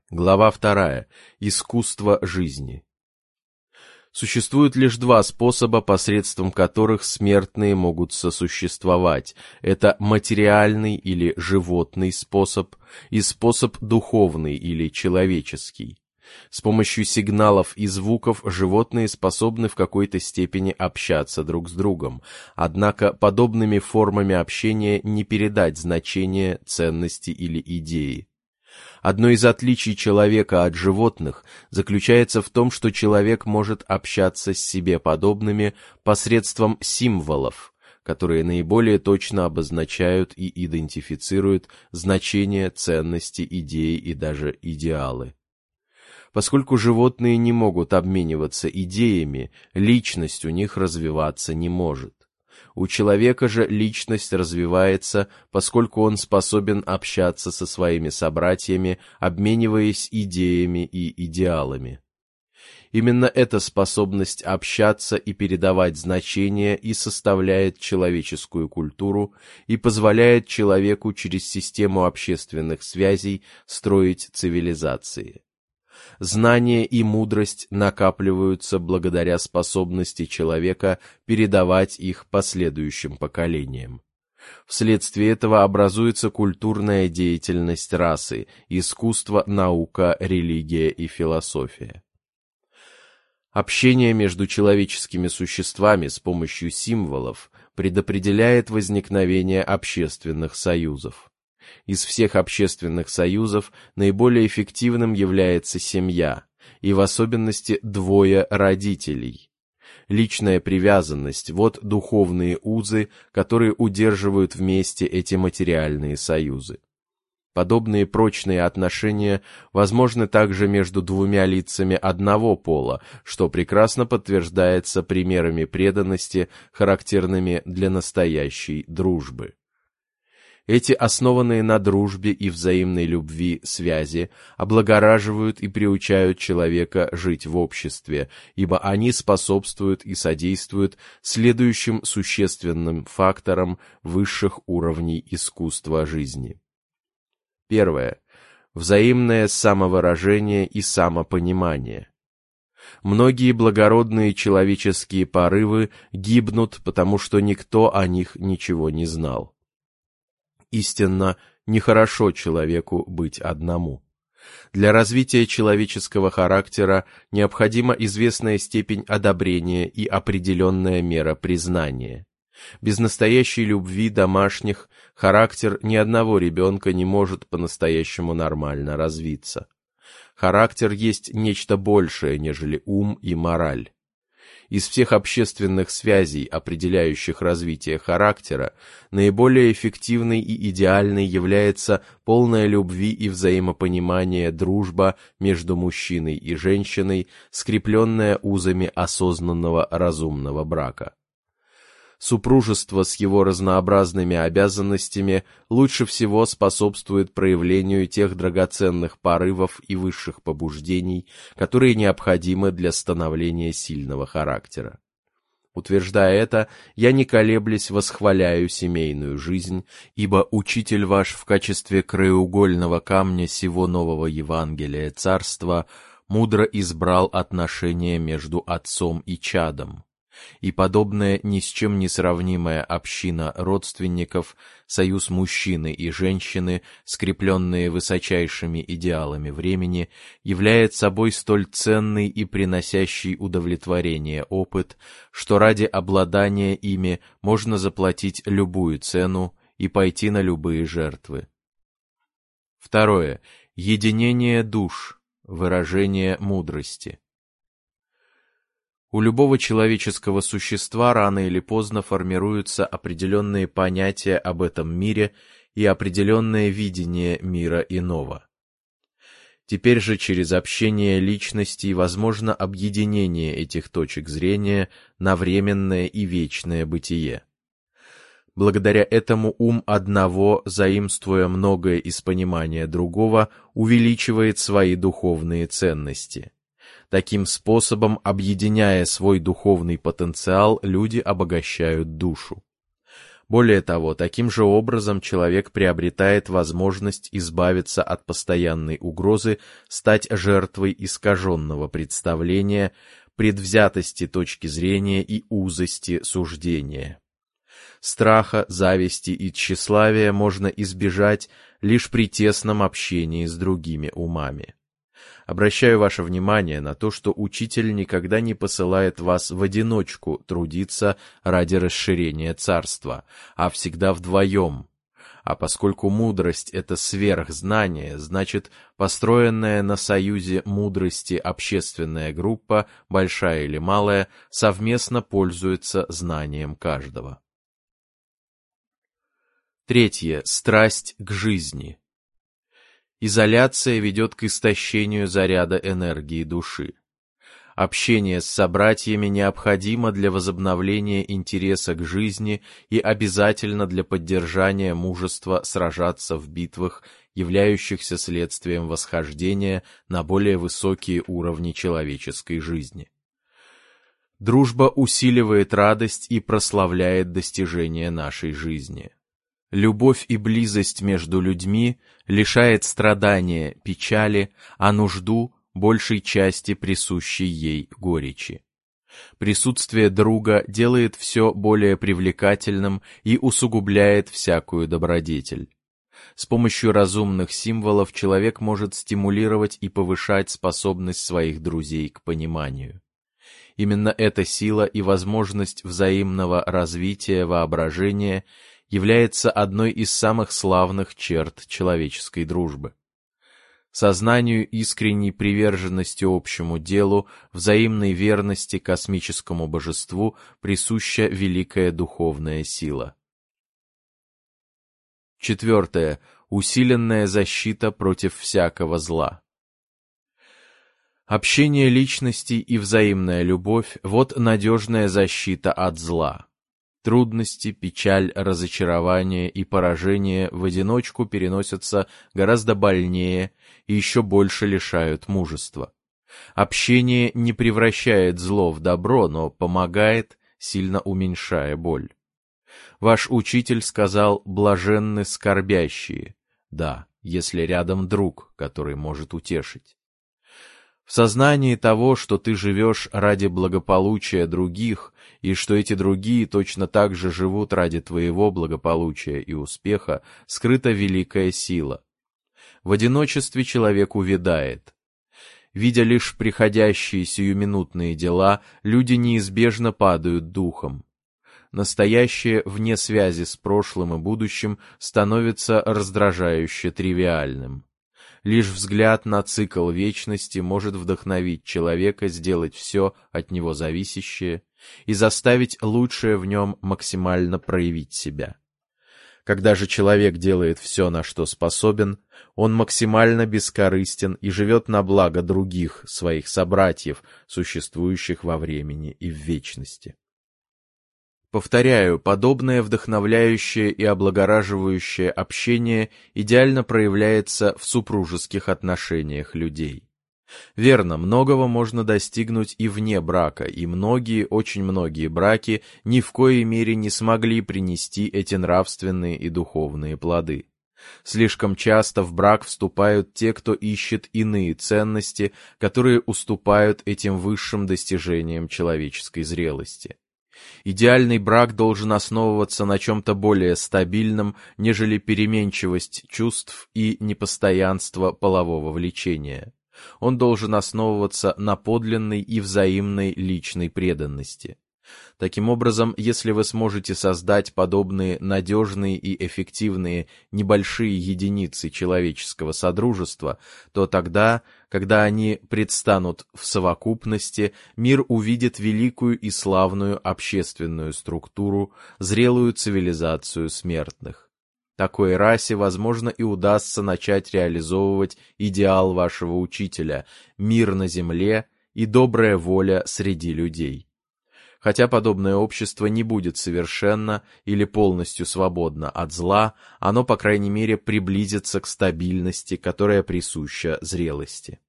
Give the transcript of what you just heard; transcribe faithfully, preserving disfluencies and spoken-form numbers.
Глава вторая. Искусство жизни. Существует лишь два способа, посредством которых смертные могут сосуществовать. Это материальный или животный способ и способ духовный или человеческий. С помощью сигналов и звуков животные способны в какой-то степени общаться друг с другом, однако подобными формами общения не передать значение, ценности или идеи. Одно из отличий человека от животных заключается в том, что человек может общаться с себе подобными посредством символов, которые наиболее точно обозначают и идентифицируют значения, ценности, идеи и даже идеалы. Поскольку животные не могут обмениваться идеями, личность у них развиваться не может. У человека же личность развивается, поскольку он способен общаться со своими собратьями, обмениваясь идеями и идеалами. Именно эта способность общаться и передавать значения и составляет человеческую культуру и позволяет человеку через систему общественных связей строить цивилизации. Знание и мудрость накапливаются благодаря способности человека передавать их последующим поколениям. Вследствие этого образуется культурная деятельность расы, искусство, наука, религия и философия. Общение между человеческими существами с помощью символов предопределяет возникновение общественных союзов. Из всех общественных союзов наиболее эффективным является семья, и в особенности двое родителей. Личная привязанность – вот духовные узы, которые удерживают вместе эти материальные союзы. Подобные прочные отношения возможны также между двумя лицами одного пола, что прекрасно подтверждается примерами преданности, характерными для настоящей дружбы. Эти основанные на дружбе и взаимной любви связи облагораживают и приучают человека жить в обществе, ибо они способствуют и содействуют следующим существенным факторам высших уровней искусства жизни. Первое. Взаимное самовыражение и самопонимание. Многие благородные человеческие порывы гибнут, потому что никто о них ничего не знал. Истинно, нехорошо человеку быть одному. Для развития человеческого характера необходима известная степень одобрения и определенная мера признания. Без настоящей любви домашних характер ни одного ребенка не может по-настоящему нормально развиться. Характер есть нечто большее, нежели ум и мораль. Из всех общественных связей, определяющих развитие характера, наиболее эффективной и идеальной является полная любви и взаимопонимания дружба между мужчиной и женщиной, скрепленная узами осознанного разумного брака. Супружество с его разнообразными обязанностями лучше всего способствует проявлению тех драгоценных порывов и высших побуждений, которые необходимы для становления сильного характера. Утверждая это, я не колеблясь восхваляю семейную жизнь, ибо учитель ваш в качестве краеугольного камня сего нового Евангелия Царства мудро избрал отношения между отцом и чадом. И подобная ни с чем не сравнимая община родственников, союз мужчины и женщины, скрепленные высочайшими идеалами времени, является собой столь ценный и приносящий удовлетворение опыт, что ради обладания ими можно заплатить любую цену и пойти на любые жертвы. Второе. Единение душ, выражение мудрости. У любого человеческого существа рано или поздно формируются определенные понятия об этом мире и определенное видение мира иного. Теперь же через общение личностей возможно объединение этих точек зрения на временное и вечное бытие. Благодаря этому ум одного, заимствуя многое из понимания другого, увеличивает свои духовные ценности. Таким способом, объединяя свой духовный потенциал, люди обогащают душу. Более того, таким же образом человек приобретает возможность избавиться от постоянной угрозы стать жертвой искаженного представления, предвзятости точки зрения и узости суждения. Страха, зависти и тщеславия можно избежать лишь при тесном общении с другими умами. Обращаю ваше внимание на то, что учитель никогда не посылает вас в одиночку трудиться ради расширения царства, а всегда вдвоем. А поскольку мудрость — это сверхзнание, значит, построенная на союзе мудрости общественная группа, большая или малая, совместно пользуется знанием каждого. Третье. Страсть к жизни. Изоляция ведет к истощению заряда энергии души. Общение с собратьями необходимо для возобновления интереса к жизни и обязательно для поддержания мужества сражаться в битвах, являющихся следствием восхождения на более высокие уровни человеческой жизни. Дружба усиливает радость и прославляет достижения нашей жизни. Любовь и близость между людьми лишает страдания печали, а нужду большей части присущей ей горечи. Присутствие друга делает все более привлекательным и усугубляет всякую добродетель. С помощью разумных символов человек может стимулировать и повышать способность своих друзей к пониманию. Именно эта сила и возможность взаимного развития воображения является одной из самых славных черт человеческой дружбы. Сознанию искренней приверженности общему делу, взаимной верности космическому божеству присуща великая духовная сила. Четвертое. Усиленная защита против всякого зла. Общение личностей и взаимная любовь – вот надежная защита от зла. Трудности, печаль, разочарование и поражение в одиночку переносятся гораздо больнее и еще больше лишают мужества. Общение не превращает зло в добро, но помогает, сильно уменьшая боль. Ваш учитель сказал: «Блаженны скорбящие». Да, если рядом друг, который может утешить. В сознании того, что ты живешь ради благополучия других, и что эти другие точно так же живут ради твоего благополучия и успеха, скрыта великая сила. В одиночестве человек увядает. Видя лишь приходящие сиюминутные дела, люди неизбежно падают духом. Настоящее, вне связи с прошлым и будущим, становится раздражающе тривиальным. Лишь взгляд на цикл вечности может вдохновить человека сделать все от него зависящее и заставить лучшее в нем максимально проявить себя. Когда же человек делает все, на что способен, он максимально бескорыстен и живет на благо других, своих собратьев, существующих во времени и в вечности. Повторяю, подобное вдохновляющее и облагораживающее общение идеально проявляется в супружеских отношениях людей. Верно, многого можно достигнуть и вне брака, и многие, очень многие браки ни в коей мере не смогли принести эти нравственные и духовные плоды. Слишком часто в брак вступают те, кто ищет иные ценности, которые уступают этим высшим достижениям человеческой зрелости. Идеальный брак должен основываться на чем-то более стабильном, нежели переменчивость чувств и непостоянство полового влечения. Он должен основываться на подлинной и взаимной личной преданности. Таким образом, если вы сможете создать подобные надежные и эффективные небольшие единицы человеческого содружества, то тогда, когда они предстанут в совокупности, мир увидит великую и славную общественную структуру, зрелую цивилизацию смертных. Такой расе, возможно, и удастся начать реализовывать идеал вашего учителя – мир на земле и добрая воля среди людей. Хотя подобное общество не будет совершенно или полностью свободно от зла, оно, по крайней мере, приблизится к стабильности, которая присуща зрелости.